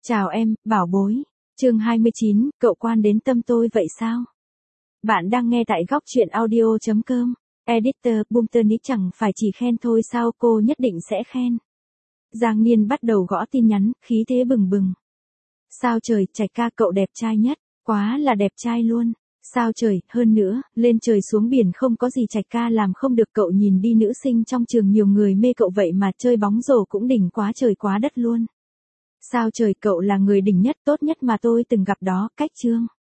Chào em, bảo bối. Chương 29, cậu quan đến tâm tôi vậy sao? Bạn đang nghe tại góc truyện audio.com. Editor Bumtonic chẳng phải chỉ khen thôi sao, cô nhất định sẽ khen. Giang Niên bắt đầu gõ tin nhắn, khí thế bừng bừng. Sao trời, Trạch ca cậu đẹp trai nhất, quá là đẹp trai luôn. Sao trời, hơn nữa, lên trời xuống biển không có gì Trạch ca làm không được, cậu nhìn đi, nữ sinh trong trường nhiều người mê cậu vậy mà chơi bóng rổ cũng đỉnh quá trời quá đất luôn. Sao trời, cậu là người đỉnh nhất tốt nhất mà tôi từng gặp đó, cách Trương.